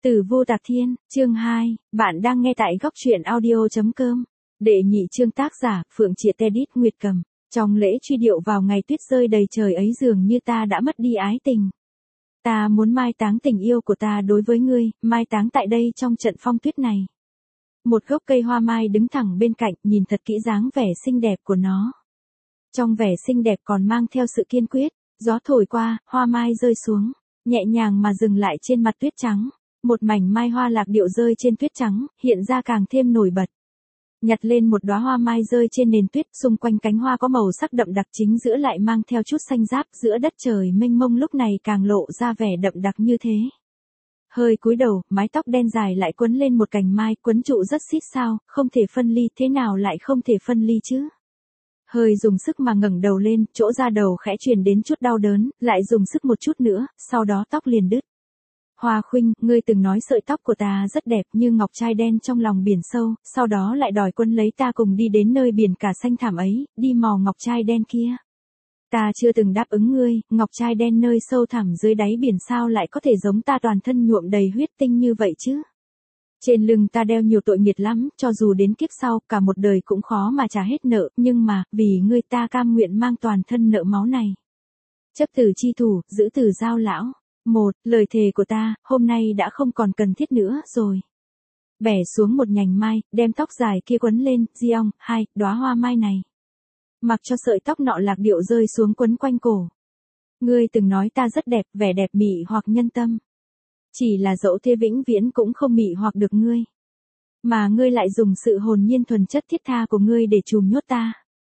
Từ Vô Tạc Thiên, chương 2, bạn đang nghe tại góc truyện audio.com. Đệ nhị chương, tác giả, Phượng Triệt Edit Nguyệt Cầm. Trong lễ truy điệu vào ngày tuyết rơi đầy trời ấy, dường như ta đã mất đi ái tình. Ta muốn mai táng tình yêu của ta đối với ngươi, mai táng tại đây trong trận phong tuyết này. Một gốc cây hoa mai đứng thẳng bên cạnh, nhìn thật kỹ dáng vẻ xinh đẹp của nó. Trong vẻ xinh đẹp còn mang theo sự kiên quyết, gió thổi qua, hoa mai rơi xuống, nhẹ nhàng mà dừng lại trên mặt tuyết trắng. Một mảnh mai hoa lạc điệu rơi trên tuyết trắng, hiện ra càng thêm nổi bật. Nhặt lên một đóa hoa mai rơi trên nền tuyết, xung quanh cánh hoa có màu sắc đậm đặc, chính giữa lại mang theo chút xanh ráp, giữa đất trời mênh mông lúc này càng lộ ra vẻ đậm đặc như thế. Hơi cúi đầu, mái tóc đen dài lại quấn lên một cành mai, quấn trụ rất xít sao, không thể phân ly, thế nào lại không thể phân ly chứ? Hơi dùng sức mà ngẩng đầu lên, chỗ da đầu khẽ truyền đến chút đau đớn, lại dùng sức một chút nữa, sau đó tóc liền đứt. Hoa Khuynh, ngươi từng nói sợi tóc của ta rất đẹp như ngọc trai đen trong lòng biển sâu, sau đó lại đòi quân lấy ta cùng đi đến nơi biển cả xanh thẳm ấy, đi mò ngọc trai đen kia. Ta chưa từng đáp ứng ngươi, ngọc trai đen nơi sâu thẳm dưới đáy biển sao lại có thể giống ta toàn thân nhuộm đầy huyết tinh như vậy chứ? Trên lưng ta đeo nhiều tội nghiệt lắm, cho dù đến kiếp sau, cả một đời cũng khó mà trả hết nợ, nhưng mà, vì ngươi ta cam nguyện mang toàn thân nợ máu này. Chấp tử chi thủ, giữ tử giao lão. Lời thề của ta, hôm nay đã không còn cần thiết nữa rồi. Bẻ xuống một nhành mai, đem tóc dài kia quấn lên, Giong, đóa hoa mai này. Mặc cho sợi tóc nọ lạc điệu rơi xuống quấn quanh cổ. Ngươi từng nói ta rất đẹp, vẻ đẹp mị hoặc nhân tâm. Chỉ là dẫu thế vĩnh viễn cũng không mị hoặc được ngươi. Mà ngươi lại dùng sự hồn nhiên thuần chất thiết tha của ngươi để trùm nhốt ta.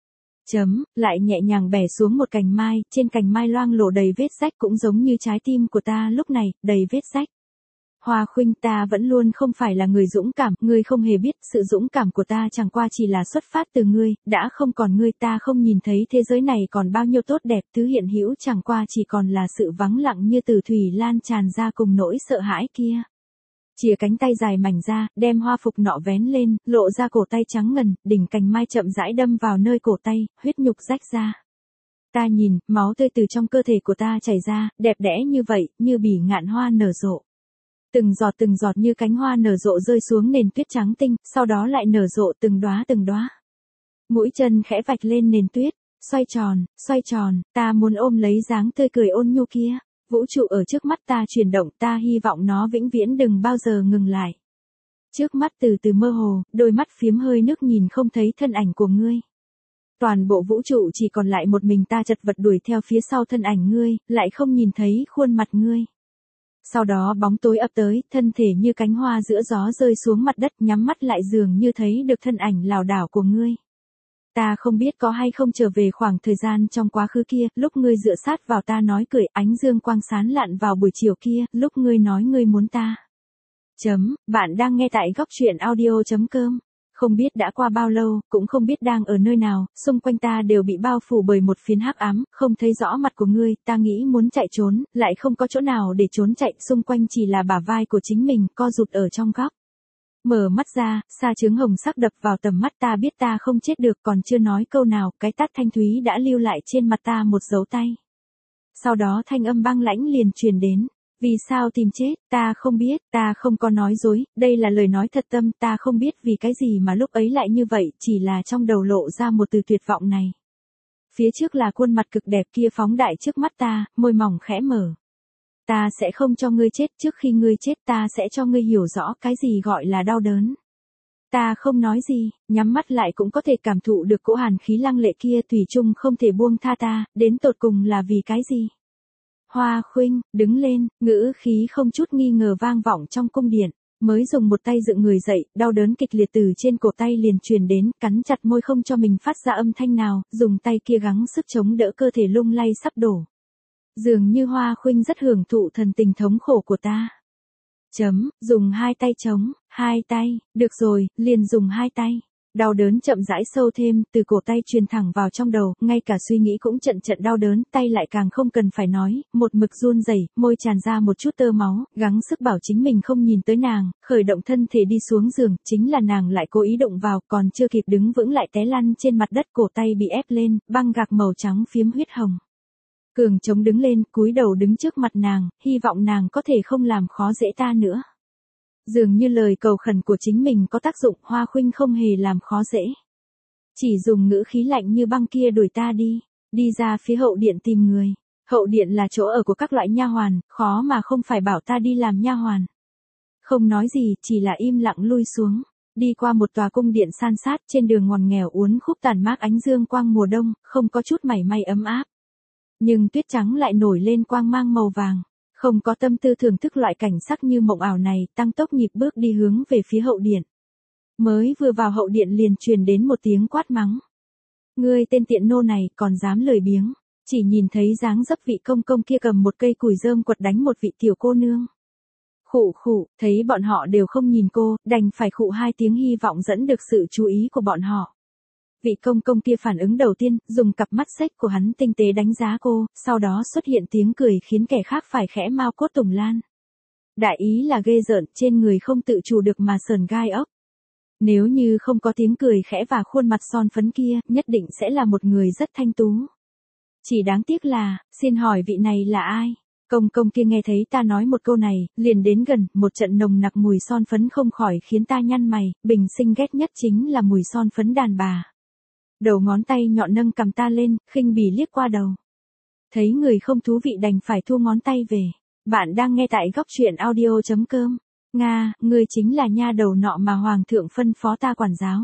Lại nhẹ nhàng bẻ xuống một cành mai, trên cành mai loang lổ đầy vết rách cũng giống như trái tim của ta lúc này, đầy vết rách. Hoa Khuynh, ta vẫn luôn không phải là người dũng cảm, ngươi không hề biết, sự dũng cảm của ta chẳng qua chỉ là xuất phát từ ngươi, đã không còn ngươi ta không nhìn thấy thế giới này còn bao nhiêu tốt đẹp, thứ hiện hữu chẳng qua chỉ còn là sự vắng lặng như từ thủy lan tràn ra cùng nỗi sợ hãi kia. Chìa cánh tay dài mảnh ra, đem hoa phục nọ vén lên, lộ ra cổ tay trắng ngần, đỉnh cành mai chậm rãi đâm vào nơi cổ tay, huyết nhục rách ra. Ta nhìn, máu tươi từ trong cơ thể của ta chảy ra, đẹp đẽ như vậy, như bỉ ngạn hoa nở rộ. Từng giọt như cánh hoa nở rộ rơi xuống nền tuyết trắng tinh, sau đó lại nở rộ từng đóa. Mũi chân khẽ vạch lên nền tuyết, xoay tròn, ta muốn ôm lấy dáng tươi cười ôn nhu kia. Vũ trụ ở trước mắt ta chuyển động, ta hy vọng nó vĩnh viễn đừng bao giờ ngừng lại. Trước mắt từ từ mơ hồ, đôi mắt phiếm hơi nước nhìn không thấy thân ảnh của ngươi. Toàn bộ vũ trụ chỉ còn lại một mình ta chật vật đuổi theo phía sau thân ảnh ngươi, lại không nhìn thấy khuôn mặt ngươi. Sau đó bóng tối ập tới, thân thể như cánh hoa giữa gió rơi xuống mặt đất, nhắm mắt lại dường như thấy được thân ảnh lảo đảo của ngươi. Ta không biết có hay không trở về khoảng thời gian trong quá khứ kia, lúc ngươi dựa sát vào ta nói cười, ánh dương quang sáng lạn vào buổi chiều kia, lúc ngươi nói ngươi muốn ta. Bạn đang nghe tại góc truyện audio.com. Không biết đã qua bao lâu, cũng không biết đang ở nơi nào, xung quanh ta đều bị bao phủ bởi một phiến hắc ám, không thấy rõ mặt của ngươi, ta nghĩ muốn chạy trốn, lại không có chỗ nào để trốn chạy, xung quanh chỉ là bả vai của chính mình, co rụt ở trong góc. Mở mắt ra, sa chướng hồng sắc đập vào tầm mắt, ta biết ta không chết được, còn chưa nói câu nào, cái tát thanh thúy đã lưu lại trên mặt ta một dấu tay. Sau đó thanh âm băng lãnh liền truyền đến. Vì sao tìm chết, ta không biết, ta không có nói dối, đây là lời nói thật tâm, ta không biết vì cái gì mà lúc ấy lại như vậy, chỉ là trong đầu lộ ra một từ tuyệt vọng này. Phía trước là khuôn mặt cực đẹp kia phóng đại trước mắt ta, môi mỏng khẽ mở. Ta sẽ không cho ngươi chết, trước khi ngươi chết ta sẽ cho ngươi hiểu rõ cái gì gọi là đau đớn. Ta không nói gì, nhắm mắt lại cũng có thể cảm thụ được cỗ hàn khí lăng lệ kia, thủy chung không thể buông tha ta, đến tột cùng là vì cái gì? Hoa Khuynh, đứng lên, ngữ khí không chút nghi ngờ vang vọng trong cung điện, mới dùng một tay dựng người dậy, đau đớn kịch liệt từ trên cổ tay liền truyền đến, cắn chặt môi không cho mình phát ra âm thanh nào, dùng tay kia gắng sức chống đỡ cơ thể lung lay sắp đổ. Dường như Hoa Khuynh rất hưởng thụ thần tình thống khổ của ta. Dùng hai tay chống, hai tay, được rồi, liền dùng hai tay. Đau đớn chậm rãi sâu thêm, từ cổ tay truyền thẳng vào trong đầu, ngay cả suy nghĩ cũng trận đau đớn, tay lại càng không cần phải nói, một mực run rẩy, môi tràn ra một chút tơ máu, gắng sức bảo chính mình không nhìn tới nàng, khởi động thân thể đi xuống giường, chính là nàng lại cố ý động vào, còn chưa kịp đứng vững lại té lăn trên mặt đất, cổ tay bị ép lên, băng gạc màu trắng phiếm huyết hồng. Cường chống đứng lên, cúi đầu đứng trước mặt nàng, hy vọng nàng có thể không làm khó dễ ta nữa. Dường như lời cầu khẩn của chính mình có tác dụng, Hoa Khuynh không hề làm khó dễ. Chỉ dùng ngữ khí lạnh như băng kia đuổi ta đi ra phía hậu điện tìm người. Hậu điện là chỗ ở của các loại nha hoàn, khó mà không phải bảo ta đi làm nha hoàn. Không nói gì, chỉ là im lặng lui xuống. Đi qua một tòa cung điện san sát, trên đường ngoằn nghèo uốn khúc tàn mát ánh dương quang mùa đông, không có chút mảy may ấm áp. Nhưng tuyết trắng lại nổi lên quang mang màu vàng. Không có tâm tư thưởng thức loại cảnh sắc như mộng ảo này, tăng tốc nhịp bước đi hướng về phía hậu điện. Mới vừa vào hậu điện liền truyền đến một tiếng quát mắng. Ngươi tên tiện nô này còn dám lười biếng. Chỉ nhìn thấy dáng dấp vị công công kia cầm một cây củi rơm quật đánh một vị tiểu cô nương. Khụ khụ, thấy bọn họ đều không nhìn cô, đành phải khụ hai tiếng hy vọng dẫn được sự chú ý của bọn họ. Vị công công kia phản ứng đầu tiên, dùng cặp mắt xếch của hắn tinh tế đánh giá cô, sau đó xuất hiện tiếng cười khiến kẻ khác phải khẽ mau cốt tùng lan. Đại ý là ghê rợn, trên người không tự chủ được mà sờn gai ốc. Nếu như không có tiếng cười khẽ và khuôn mặt son phấn kia, nhất định sẽ là một người rất thanh tú. Chỉ đáng tiếc là, xin hỏi vị này là ai? Công công kia nghe thấy ta nói một câu này, liền đến gần, một trận nồng nặc mùi son phấn không khỏi khiến ta nhăn mày, bình sinh ghét nhất chính là mùi son phấn đàn bà. Đầu ngón tay nhọn nâng cầm ta lên, khinh bỉ liếc qua đầu. Thấy người không thú vị đành phải thu ngón tay về. Bạn đang nghe tại góc truyện audio.com. Nga, ngươi chính là nha đầu nọ mà hoàng thượng phân phó ta quản giáo.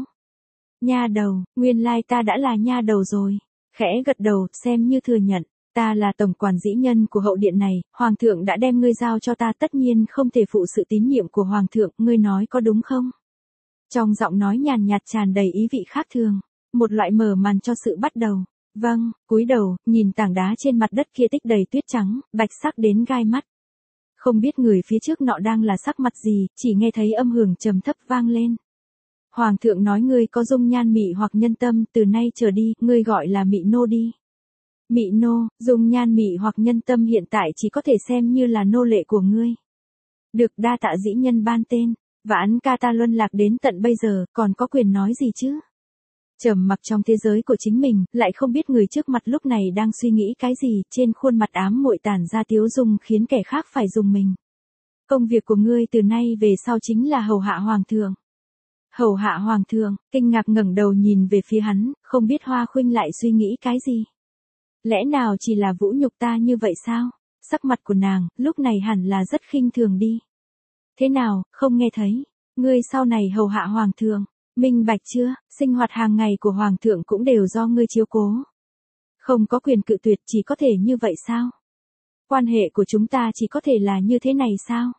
Nha đầu, nguyên lai ta đã là nha đầu rồi. Khẽ gật đầu, xem như thừa nhận. Ta là tổng quản dĩ nhân của hậu điện này, hoàng thượng đã đem ngươi giao cho ta, tất nhiên không thể phụ sự tín nhiệm của hoàng thượng, ngươi nói có đúng không? Trong giọng nói nhàn nhạt tràn đầy ý vị khác thường, một loại mở màn cho sự bắt đầu. Vâng, cúi đầu, nhìn tảng đá trên mặt đất kia tích đầy tuyết trắng, bạch sắc đến gai mắt. Không biết người phía trước nọ đang là sắc mặt gì, chỉ nghe thấy âm hưởng trầm thấp vang lên. Hoàng thượng nói ngươi có dung nhan mị hoặc nhân tâm, từ nay trở đi, ngươi gọi là mị nô đi. Mị nô, dung nhan mị hoặc nhân tâm hiện tại chỉ có thể xem như là nô lệ của ngươi. Được, đa tạ dĩ nhân ban tên, vãn ca ta luân lạc đến tận bây giờ, còn có quyền nói gì chứ? Trầm mặc trong thế giới của chính mình, lại không biết người trước mặt lúc này đang suy nghĩ cái gì, trên khuôn mặt ám muội tản ra tiếu dung khiến kẻ khác phải dùng mình. Công việc của ngươi từ nay về sau chính là hầu hạ hoàng thượng. Hầu hạ hoàng thượng, kinh ngạc ngẩng đầu nhìn về phía hắn, không biết Hoa Khuynh lại suy nghĩ cái gì. Lẽ nào chỉ là vũ nhục ta như vậy sao? Sắc mặt của nàng, lúc này hẳn là rất khinh thường đi. Thế nào, không nghe thấy? Ngươi sau này hầu hạ hoàng thượng, minh bạch chưa? Sinh hoạt hàng ngày của hoàng thượng cũng đều do ngươi chiếu cố. Không có quyền cự tuyệt, chỉ có thể như vậy sao? Quan hệ của chúng ta chỉ có thể là như thế này sao?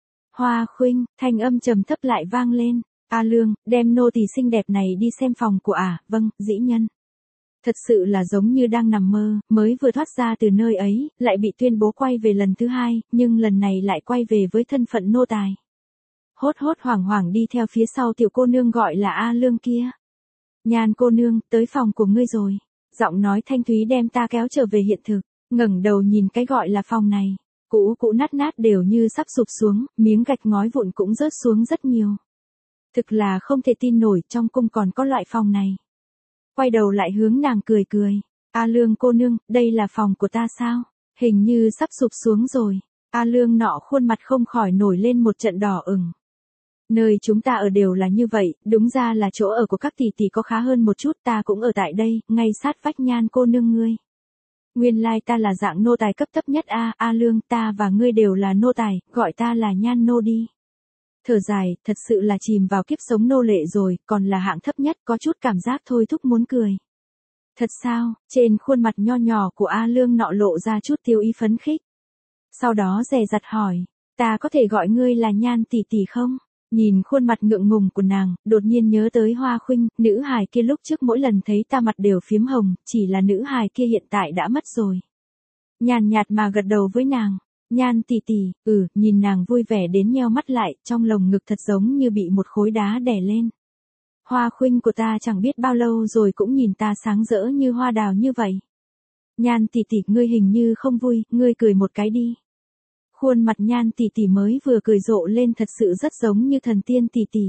Hoa Khuynh, thanh âm trầm thấp lại vang lên. A Lương, đem nô tỳ xinh đẹp này đi xem phòng của vâng, dĩ nhân. Thật sự là giống như đang nằm mơ, mới vừa thoát ra từ nơi ấy, lại bị tuyên bố quay về lần thứ hai, nhưng lần này lại quay về với thân phận nô tài. Hốt hốt hoảng hoảng đi theo phía sau tiểu cô nương gọi là A Lương kia. Nhan cô nương, tới phòng của ngươi rồi. Giọng nói thanh thúy đem ta kéo trở về hiện thực, ngẩng đầu nhìn cái gọi là phòng này. Cũ cũ nát nát đều như sắp sụp xuống, miếng gạch ngói vụn cũng rớt xuống rất nhiều. Thực là không thể tin nổi, trong cung còn có loại phòng này. Quay đầu lại hướng nàng cười cười. A Lương cô nương, đây là phòng của ta sao? Hình như sắp sụp xuống rồi. A Lương nọ khuôn mặt không khỏi nổi lên một trận đỏ ửng. Nơi chúng ta ở đều là như vậy, đúng ra là chỗ ở của các tỷ tỷ có khá hơn một chút, ta cũng ở tại đây, ngay sát vách Nhan cô nương ngươi. Nguyên lai ta là dạng nô tài cấp thấp nhất A Lương, ta và ngươi đều là nô tài, gọi ta là Nhan nô đi. Thở dài, thật sự là chìm vào kiếp sống nô lệ rồi, còn là hạng thấp nhất, có chút cảm giác thôi thúc muốn cười. Thật sao? Trên khuôn mặt nho nhỏ của A Lương nọ lộ ra chút tiêu ý phấn khích. Sau đó dè dặt hỏi, ta có thể gọi ngươi là Nhan tỷ tỷ không? Nhìn khuôn mặt ngượng ngùng của nàng, đột nhiên nhớ tới Hoa Khuynh, nữ hài kia lúc trước mỗi lần thấy ta mặt đều phiếm hồng, chỉ là nữ hài kia hiện tại đã mất rồi. Nhàn nhạt mà gật đầu với nàng. Nhan tỷ tỷ, nhìn nàng vui vẻ đến nheo mắt lại, trong lồng ngực thật giống như bị một khối đá đè lên. Hoa Khuynh của ta chẳng biết bao lâu rồi cũng nhìn ta sáng rỡ như hoa đào như vậy. Nhan tỷ tỷ, ngươi hình như không vui, ngươi cười một cái đi. Khuôn mặt Nhan tỷ tỷ mới vừa cười rộ lên thật sự rất giống như thần tiên tỷ tỷ.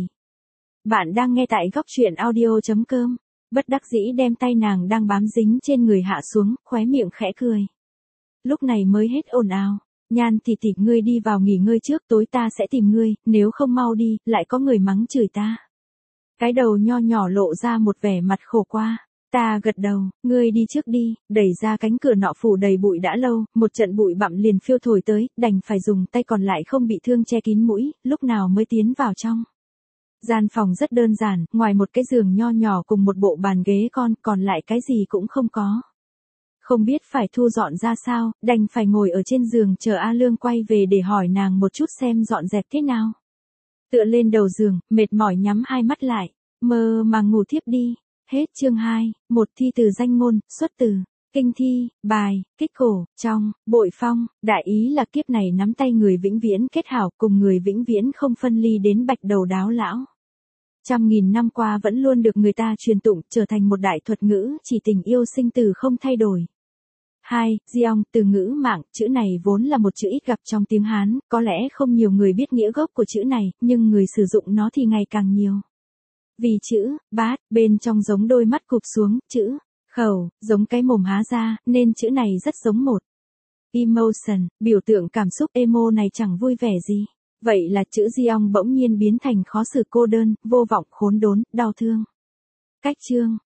Bạn đang nghe tại góc truyện audio.com, bất đắc dĩ đem tay nàng đang bám dính trên người hạ xuống, khóe miệng khẽ cười. Lúc này mới hết ồn ào. Nhan tỷ tỷ, ngươi đi vào nghỉ ngơi trước, tối ta sẽ tìm ngươi, nếu không mau đi, lại có người mắng chửi ta. Cái đầu nho nhỏ lộ ra một vẻ mặt khổ qua. Ta gật đầu, ngươi đi trước đi, đẩy ra cánh cửa nọ phủ đầy bụi đã lâu, một trận bụi bặm liền phiêu thổi tới, đành phải dùng tay còn lại không bị thương che kín mũi, lúc nào mới tiến vào trong. Gian phòng rất đơn giản, ngoài một cái giường nho nhỏ cùng một bộ bàn ghế con, còn lại cái gì cũng không có. Không biết phải thu dọn ra sao, đành phải ngồi ở trên giường chờ A Lương quay về để hỏi nàng một chút xem dọn dẹp thế nào. Tựa lên đầu giường, mệt mỏi nhắm hai mắt lại, mơ màng ngủ thiếp đi. Hết chương 2, một thi từ danh ngôn, xuất từ, kinh thi, bài, kích cổ, trong, bội phong, đại ý là kiếp này nắm tay người vĩnh viễn kết hảo cùng người vĩnh viễn không phân ly đến bạch đầu đáo lão. Trăm nghìn năm qua vẫn luôn được người ta truyền tụng trở thành một đại thuật ngữ chỉ tình yêu sinh từ không thay đổi. 2. Giong, từ ngữ mạng, chữ này vốn là một chữ ít gặp trong tiếng Hán, có lẽ không nhiều người biết nghĩa gốc của chữ này, nhưng người sử dụng nó thì ngày càng nhiều. Vì chữ bát bên trong giống đôi mắt cụp xuống, chữ khẩu giống cái mồm há ra, nên chữ này rất giống một emotion, biểu tượng cảm xúc. Emo này chẳng vui vẻ gì. Vậy là chữ Giong bỗng nhiên biến thành khó xử, cô đơn, vô vọng, khốn đốn, đau thương. Cách chương